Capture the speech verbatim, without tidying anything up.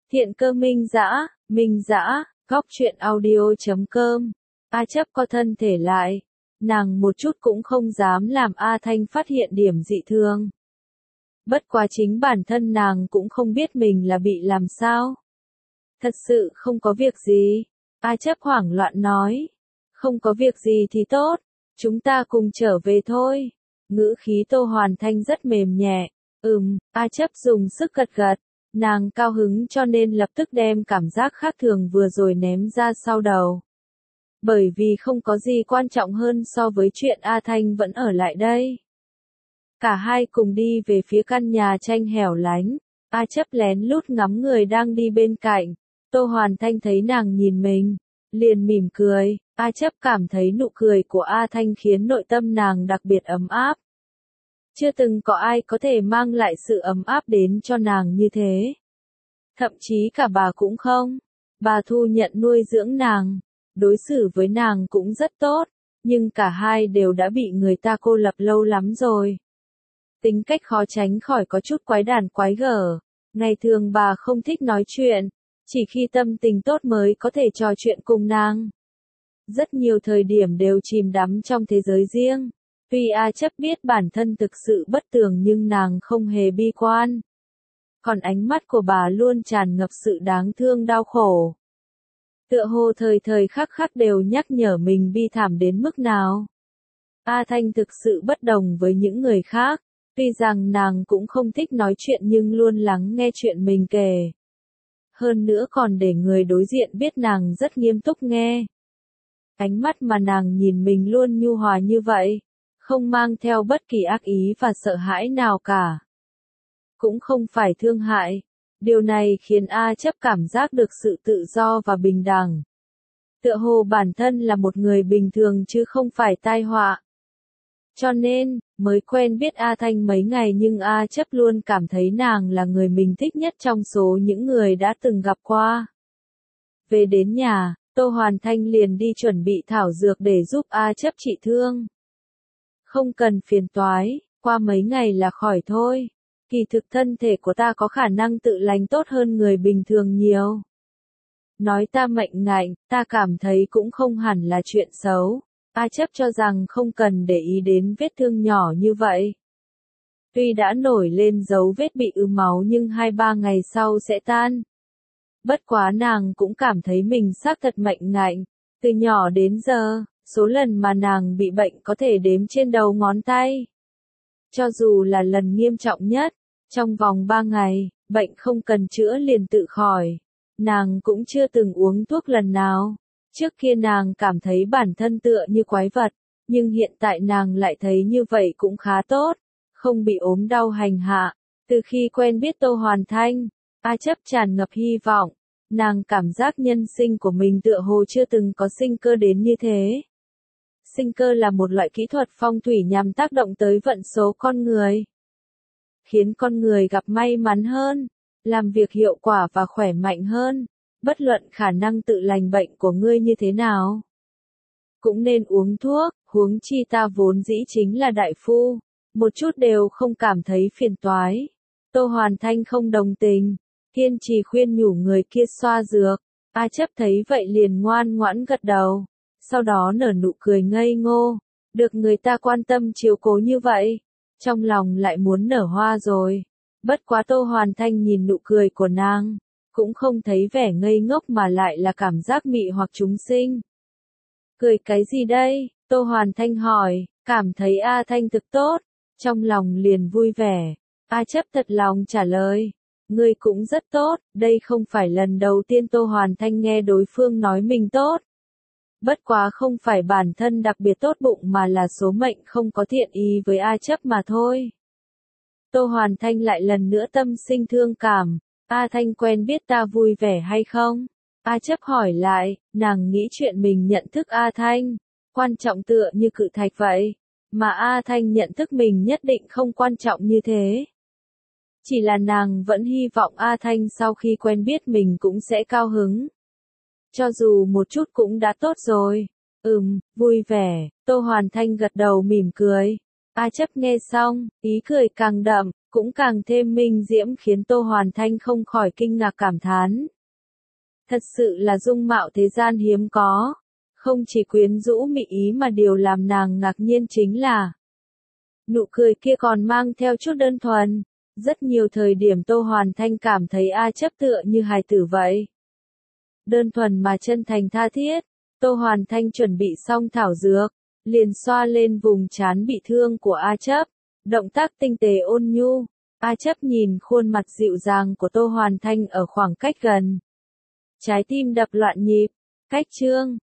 Thiện cơ minh dã, minh dã, góc truyện audio chấm com. A chấp co thân thể lại. Nàng một chút cũng không dám làm A Thanh phát hiện điểm dị thương. Bất quá chính bản thân nàng cũng không biết mình là bị làm sao. Thật sự không có việc gì. A chấp hoảng loạn nói. Không có việc gì thì tốt. Chúng ta cùng trở về thôi. Ngữ khí Tô Hoàn Thanh rất mềm nhẹ. Ừm, A chấp dùng sức gật gật. Nàng cao hứng cho nên lập tức đem cảm giác khác thường vừa rồi ném ra sau đầu. Bởi vì không có gì quan trọng hơn so với chuyện A Thanh vẫn ở lại đây. Cả hai cùng đi về phía căn nhà tranh hẻo lánh. A chấp lén lút ngắm người đang đi bên cạnh. Tô Hoàn Thanh thấy nàng nhìn mình, liền mỉm cười. A chấp cảm thấy nụ cười của A Thanh khiến nội tâm nàng đặc biệt ấm áp. Chưa từng có ai có thể mang lại sự ấm áp đến cho nàng như thế. Thậm chí cả bà cũng không. Bà thu nhận nuôi dưỡng nàng, đối xử với nàng cũng rất tốt, nhưng cả hai đều đã bị người ta cô lập lâu lắm rồi. Tính cách khó tránh khỏi có chút quái đản quái gở. Ngày thường bà không thích nói chuyện, chỉ khi tâm tình tốt mới có thể trò chuyện cùng nàng. Rất nhiều thời điểm đều chìm đắm trong thế giới riêng. Tuy A chấp biết bản thân thực sự bất tường nhưng nàng không hề bi quan. Còn ánh mắt của bà luôn tràn ngập sự đáng thương đau khổ. Tựa hồ thời thời khắc khắc đều nhắc nhở mình bi thảm đến mức nào. A Thanh thực sự bất đồng với những người khác. Tuy rằng nàng cũng không thích nói chuyện nhưng luôn lắng nghe chuyện mình kể. Hơn nữa còn để người đối diện biết nàng rất nghiêm túc nghe. Ánh mắt mà nàng nhìn mình luôn nhu hòa như vậy. Không mang theo bất kỳ ác ý và sợ hãi nào cả. Cũng không phải thương hại. Điều này khiến A chấp cảm giác được sự tự do và bình đẳng. Tựa hồ bản thân là một người bình thường chứ không phải tai họa. Cho nên, mới quen biết A Thanh mấy ngày nhưng A chấp luôn cảm thấy nàng là người mình thích nhất trong số những người đã từng gặp qua. Về đến nhà, Tô Hoàn Thanh liền đi chuẩn bị thảo dược để giúp A chấp trị thương. Không cần phiền toái, qua mấy ngày là khỏi thôi. Kỳ thực thân thể của ta có khả năng tự lành tốt hơn người bình thường nhiều. Nói ta mệnh ngạnh, ta cảm thấy cũng không hẳn là chuyện xấu. A chấp cho rằng không cần để ý đến vết thương nhỏ như vậy. Tuy đã nổi lên dấu vết bị ứ máu nhưng hai ba ngày sau sẽ tan. Bất quá nàng cũng cảm thấy mình xác thật mệnh ngạnh. Từ nhỏ đến giờ, số lần mà nàng bị bệnh có thể đếm trên đầu ngón tay. Cho dù là lần nghiêm trọng nhất, trong vòng ba ngày, bệnh không cần chữa liền tự khỏi. Nàng cũng chưa từng uống thuốc lần nào. Trước kia nàng cảm thấy bản thân tựa như quái vật, nhưng hiện tại nàng lại thấy như vậy cũng khá tốt, không bị ốm đau hành hạ. Từ khi quen biết Tô Hoàn Thanh, A chấp tràn ngập hy vọng, nàng cảm giác nhân sinh của mình tựa hồ chưa từng có sinh cơ đến như thế. Sinh cơ là một loại kỹ thuật phong thủy nhằm tác động tới vận số con người, khiến con người gặp may mắn hơn, làm việc hiệu quả và khỏe mạnh hơn. Bất luận khả năng tự lành bệnh của ngươi như thế nào, cũng nên uống thuốc, huống chi ta vốn dĩ chính là đại phu, một chút đều không cảm thấy phiền toái. Tô Hoàn Thanh không đồng tình, kiên trì khuyên nhủ người kia xoa dược. A chấp thấy vậy liền ngoan ngoãn gật đầu, sau đó nở nụ cười ngây ngô, được người ta quan tâm chiếu cố như vậy, trong lòng lại muốn nở hoa rồi. Bất quá Tô Hoàn Thanh nhìn nụ cười của nàng, cũng không thấy vẻ ngây ngốc mà lại là cảm giác mị hoặc chúng sinh. Cười cái gì đây? Tô Hoàn Thanh hỏi, cảm thấy A Thanh thực tốt, trong lòng liền vui vẻ. A chấp thật lòng trả lời, ngươi cũng rất tốt, đây không phải lần đầu tiên Tô Hoàn Thanh nghe đối phương nói mình tốt. Bất quá không phải bản thân đặc biệt tốt bụng mà là số mệnh không có thiện ý với A chấp mà thôi. Tô Hoàn Thanh lại lần nữa tâm sinh thương cảm. A Thanh quen biết ta vui vẻ hay không? A chấp hỏi lại, nàng nghĩ chuyện mình nhận thức A Thanh, quan trọng tựa như cự thạch vậy, mà A Thanh nhận thức mình nhất định không quan trọng như thế. Chỉ là nàng vẫn hy vọng A Thanh sau khi quen biết mình cũng sẽ cao hứng. Cho dù một chút cũng đã tốt rồi. Ừm, vui vẻ, Tô Hoàn Thanh gật đầu mỉm cười. A chấp nghe xong, ý cười càng đậm, cũng càng thêm minh diễm khiến Tô Hoàn Thanh không khỏi kinh ngạc cảm thán. Thật sự là dung mạo thế gian hiếm có, không chỉ quyến rũ mị ý mà điều làm nàng ngạc nhiên chính là nụ cười kia còn mang theo chút đơn thuần. Rất nhiều thời điểm Tô Hoàn Thanh cảm thấy A Chấp tựa như hài tử vậy. Đơn thuần mà chân thành tha thiết, Tô Hoàn Thanh chuẩn bị xong thảo dược, liền xoa lên vùng trán bị thương của A Chấp, động tác tinh tế ôn nhu. A Chấp nhìn khuôn mặt dịu dàng của Tô Hoàn Thanh ở khoảng cách gần. Trái tim đập loạn nhịp, cách chương.